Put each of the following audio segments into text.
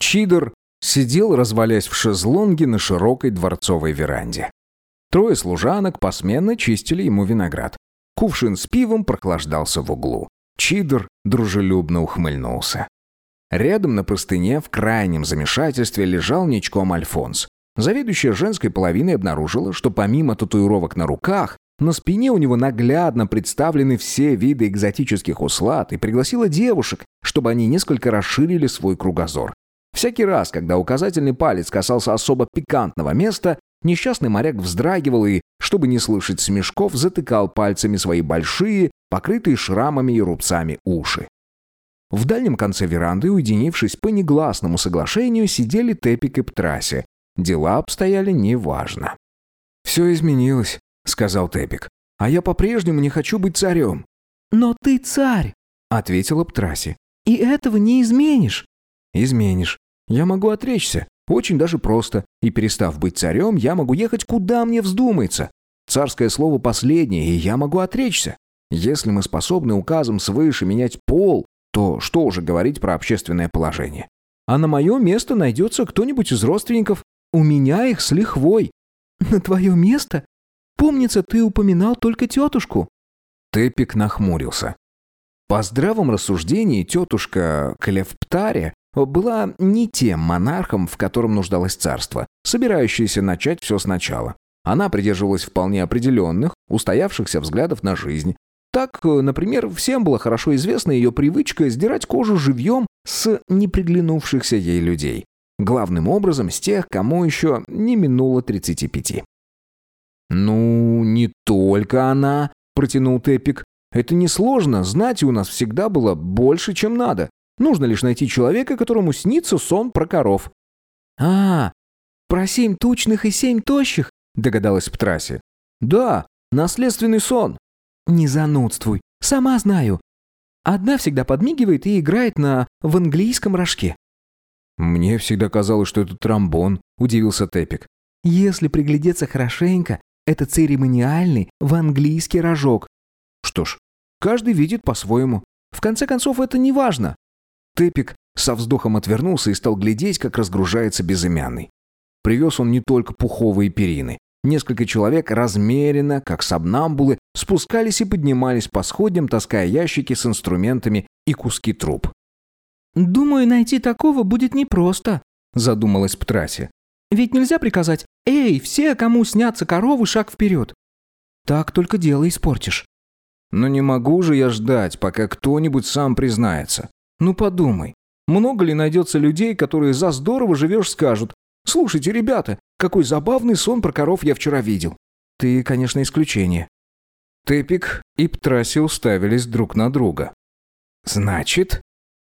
Чидор сидел, развалясь в шезлонге на широкой дворцовой веранде. Трое служанок посменно чистили ему виноград. Кувшин с пивом прохлаждался в углу. Чидор дружелюбно ухмыльнулся. Рядом на простыне в крайнем замешательстве лежал ничком Альфонс. Заведующая женской половиной обнаружила, что помимо татуировок на руках, на спине у него наглядно представлены все виды экзотических услад и пригласила девушек, чтобы они несколько расширили свой кругозор. Всякий раз, когда указательный палец касался особо пикантного места, несчастный моряк вздрагивал и, чтобы не слышать смешков, затыкал пальцами свои большие, покрытые шрамами и рубцами уши. В дальнем конце веранды, уединившись по негласному соглашению, сидели Тепик и Птраси. Дела обстояли неважно. «Все изменилось», — сказал Тепик. «А я по-прежнему не хочу быть царем». «Но ты царь», — ответила Птраси. «И этого не изменишь». «Изменишь. Я могу отречься. Очень даже просто. И перестав быть царем, я могу ехать куда мне вздумается. Царское слово последнее, и я могу отречься. Если мы способны указом свыше менять пол, то что уже говорить про общественное положение? А на мое место найдется кто-нибудь из родственников. У меня их с лихвой». «На твое место? Помнится, ты упоминал только тетушку». Тепик нахмурился. По здравом рассуждении тетушка Клевптаря была не тем монархом, в котором нуждалось царство, собирающееся начать все сначала. Она придерживалась вполне определенных, устоявшихся взглядов на жизнь. Так, например, всем была хорошо известна ее привычка сдирать кожу живьем с неприглянувшихся ей людей. Главным образом с тех, кому еще не минуло 35. «Ну, не только она», — протянул Тепик. «Это несложно, знати у нас всегда было больше, чем надо. Нужно лишь найти человека, которому снится сон про коров». Про 7 тучных и 7 тощих?» — догадалась Птраси. «Да, наследственный сон». «Не занудствуй, сама знаю. Одна всегда подмигивает и играет в английском рожке». «Мне всегда казалось, что это тромбон», — удивился Тепик. «Если приглядеться хорошенько, это церемониальный английский рожок». «Что ж, каждый видит по-своему. В конце концов, это не важно». Тепик со вздохом отвернулся и стал глядеть, как разгружается безымянный. Привез он не только пуховые перины. Несколько человек размеренно, как сомнамбулы, спускались и поднимались по сходням, таская ящики с инструментами и куски труб. «Думаю, найти такого будет непросто», — задумалась Птраси. «Ведь нельзя приказать: «Эй, все, кому снятся коровы, шаг вперед». Так только дело испортишь». «Но не могу же я ждать, пока кто-нибудь сам признается. Ну подумай, много ли найдется людей, которые за здорово живешь скажут: «Слушайте, ребята, какой забавный сон про коров я вчера видел». Ты, конечно, исключение». Тепик и Птраси уставились друг на друга. «Значит,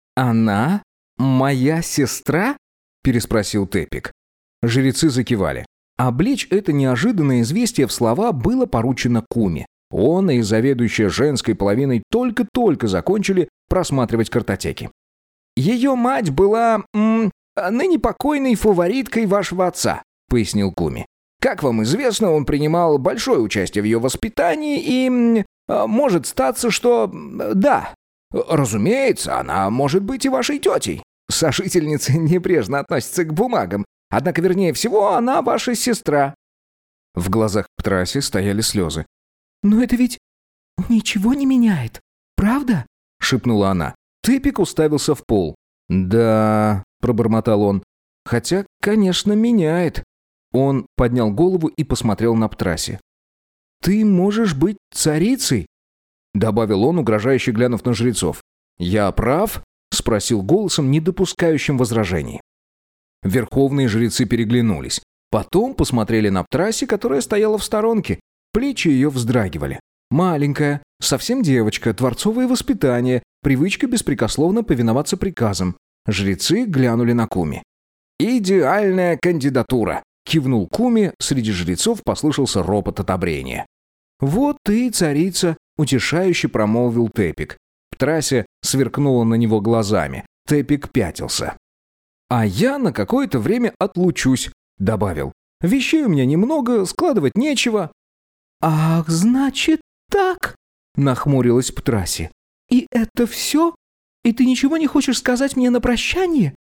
она моя сестра?» – переспросил Тепик. Жрецы закивали. Облечь это неожиданное известие в слова было поручено Куме. Он и заведующая женской половиной только-только закончили просматривать картотеки. «Ее мать была ныне покойной фавориткой вашего отца», — пояснил Куми. «Как вам известно, он принимал большое участие в ее воспитании и может статься, что... да, разумеется, она может быть и вашей тетей. Сожительницы небрежно относятся к бумагам, однако, вернее всего, она ваша сестра». В глазах Птраси стояли слезы. «Но это ведь ничего не меняет, правда?» — шепнула она. Тепик уставился в пол. «Да», — пробормотал он, — «хотя, конечно, меняет». Он поднял голову и посмотрел на Птраси. «Ты можешь быть царицей?» — добавил он, угрожающе глянув на жрецов. «Я прав?» — спросил голосом, не допускающим возражений. Верховные жрецы переглянулись. Потом посмотрели на Птраси, которая стояла в сторонке. Плечи ее вздрагивали. Маленькая, совсем девочка, дворцовое воспитание, привычка беспрекословно повиноваться приказам. Жрецы глянули на Куми. «Идеальная кандидатура!» — кивнул Куми, среди жрецов послышался ропот одобрения. «Вот ты, царица!» — утешающе промолвил Тепик. Птраси сверкнула на него глазами. Тепик пятился. «А я на какое-то время отлучусь», — добавил. «Вещей у меня немного, складывать нечего». «Ах, значит так?» — нахмурилась Птраси. «И это все? И ты ничего не хочешь сказать мне на прощание?»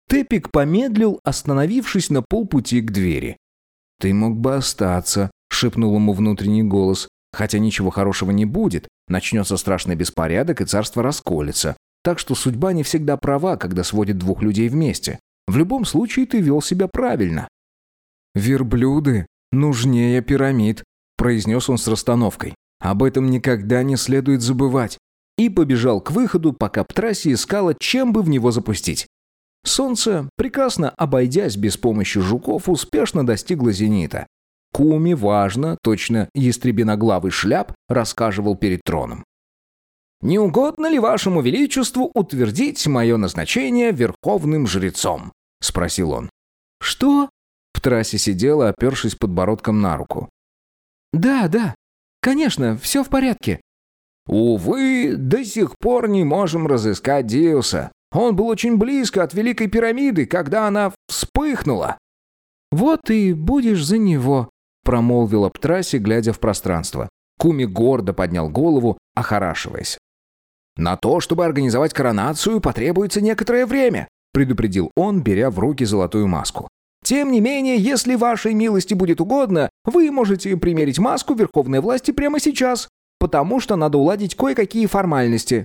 Тепик помедлил, остановившись на полпути к двери. «Ты мог бы остаться», — шепнул ему внутренний голос. «Хотя ничего хорошего не будет. Начнется страшный беспорядок, и царство расколется. Так что судьба не всегда права, когда сводит двух людей вместе. В любом случае ты вел себя правильно». «Верблюды нужнее пирамид», — произнес он с расстановкой. «Об этом никогда не следует забывать». И побежал к выходу, пока Птрасия искала, чем бы в него запустить. Солнце, прекрасно обойдясь без помощи жуков, успешно достигло зенита. Куми, важно, точно ястребиноглавый шляп, рассказывал перед троном. «Не угодно ли вашему величеству утвердить мое назначение верховным жрецом?» — спросил он. «Что?» Птрасия сидела, опершись подбородком на руку. «Да, конечно, все в порядке». «Увы, до сих пор не можем разыскать Диуса. Он был очень близко от Великой пирамиды, когда она вспыхнула». «Вот и будешь за него», — промолвила Птрасия, глядя в пространство. Куми гордо поднял голову, охорашиваясь. «На то, чтобы организовать коронацию, потребуется некоторое время», — предупредил он, беря в руки золотую маску. «Тем не менее, если вашей милости будет угодно, вы можете примерить маску верховной власти прямо сейчас, потому что надо уладить кое-какие формальности».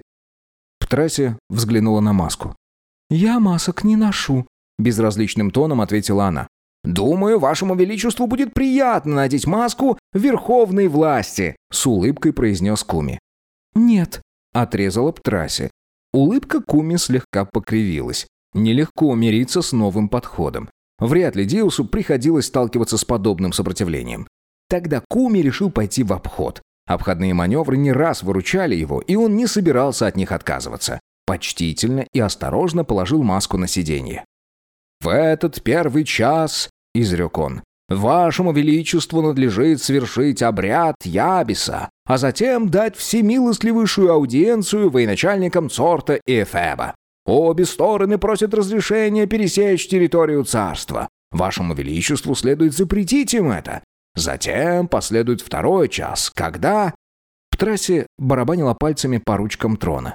Птрасия взглянула на маску. «Я масок не ношу», — безразличным тоном ответила она. «Думаю, вашему величеству будет приятно надеть маску верховной власти», — с улыбкой произнес Куми. «Нет», — отрезала Птрасия. Улыбка Куми слегка покривилась. Нелегко мириться с новым подходом. Вряд ли Диусу приходилось сталкиваться с подобным сопротивлением. Тогда Куми решил пойти в обход. Обходные маневры не раз выручали его, и он не собирался от них отказываться. Почтительно и осторожно положил маску на сиденье. «В этот первый час, — изрек он, — вашему величеству надлежит совершить обряд Ябиса, а затем дать всемилостливейшую аудиенцию военачальникам Цорта и Эфеба. Обе стороны просят разрешения пересечь территорию царства. Вашему величеству следует запретить им это. Затем последует второй час, когда...» Птрасия барабанила пальцами по ручкам трона.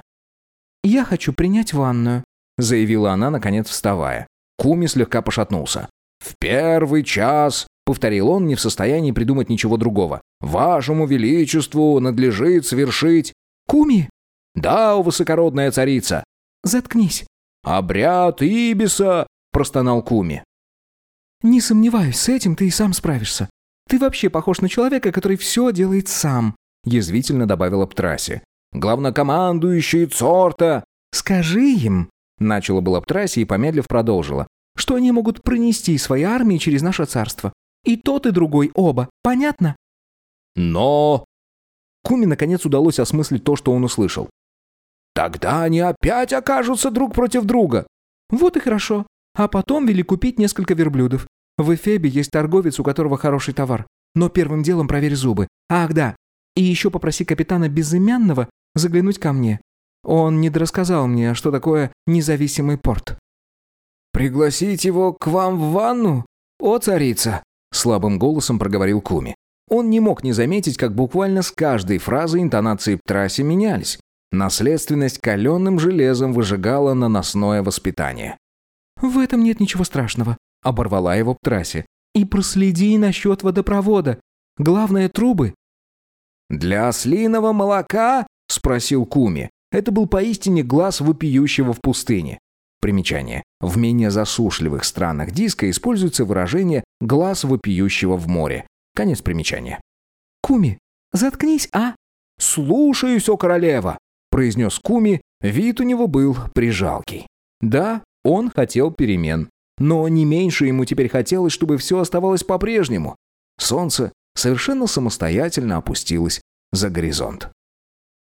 «Я хочу принять ванную», — заявила она, наконец вставая. Куми слегка пошатнулся. «В первый час», — повторил он, не в состоянии придумать ничего другого, «вашему величеству надлежит совершить...» «Куми!» «Да, о высокородная царица!» «Заткнись!» «Обряд Ибиса!» — простонал Куми. «Не сомневаюсь, с этим ты и сам справишься. Ты вообще похож на человека, который все делает сам», — язвительно добавила Птрасия. «Главнокомандующий Цорта!» «Скажи им!» — начала была Птрасия и, помедлив, продолжила. «Что они могут пронести свои армии через наше царство. И тот, и другой оба. Понятно?» «Но...» Куми наконец удалось осмыслить то, что он услышал. «Тогда они опять окажутся друг против друга». «Вот и хорошо. А потом вели купить несколько верблюдов. В Эфебе есть торговец, у которого хороший товар. Но первым делом проверь зубы. Ах, да. И еще попроси капитана Безымянного заглянуть ко мне. Он недорассказал мне, что такое независимый порт». «Пригласить его к вам в ванну? О, царица!» — слабым голосом проговорил Куми. Он не мог не заметить, как буквально с каждой фразой интонации Птрасии менялись. Наследственность каленым железом выжигала наносное воспитание. «В этом нет ничего страшного», — оборвала его Птрасия. «И проследи насчет водопровода. Главное, трубы». «Для ослиного молока?» — спросил Куми. Это был поистине глаз вопиющего в пустыне. Примечание. В менее засушливых странах диска используется выражение «глаз вопиющего в море». Конец примечания. «Куми, заткнись, а?» «Слушаюсь, о королева!» — произнес Куми. Вид у него был прижалкий. Да, он хотел перемен. Но не меньше ему теперь хотелось, чтобы все оставалось по-прежнему. Солнце совершенно самостоятельно опустилось за горизонт.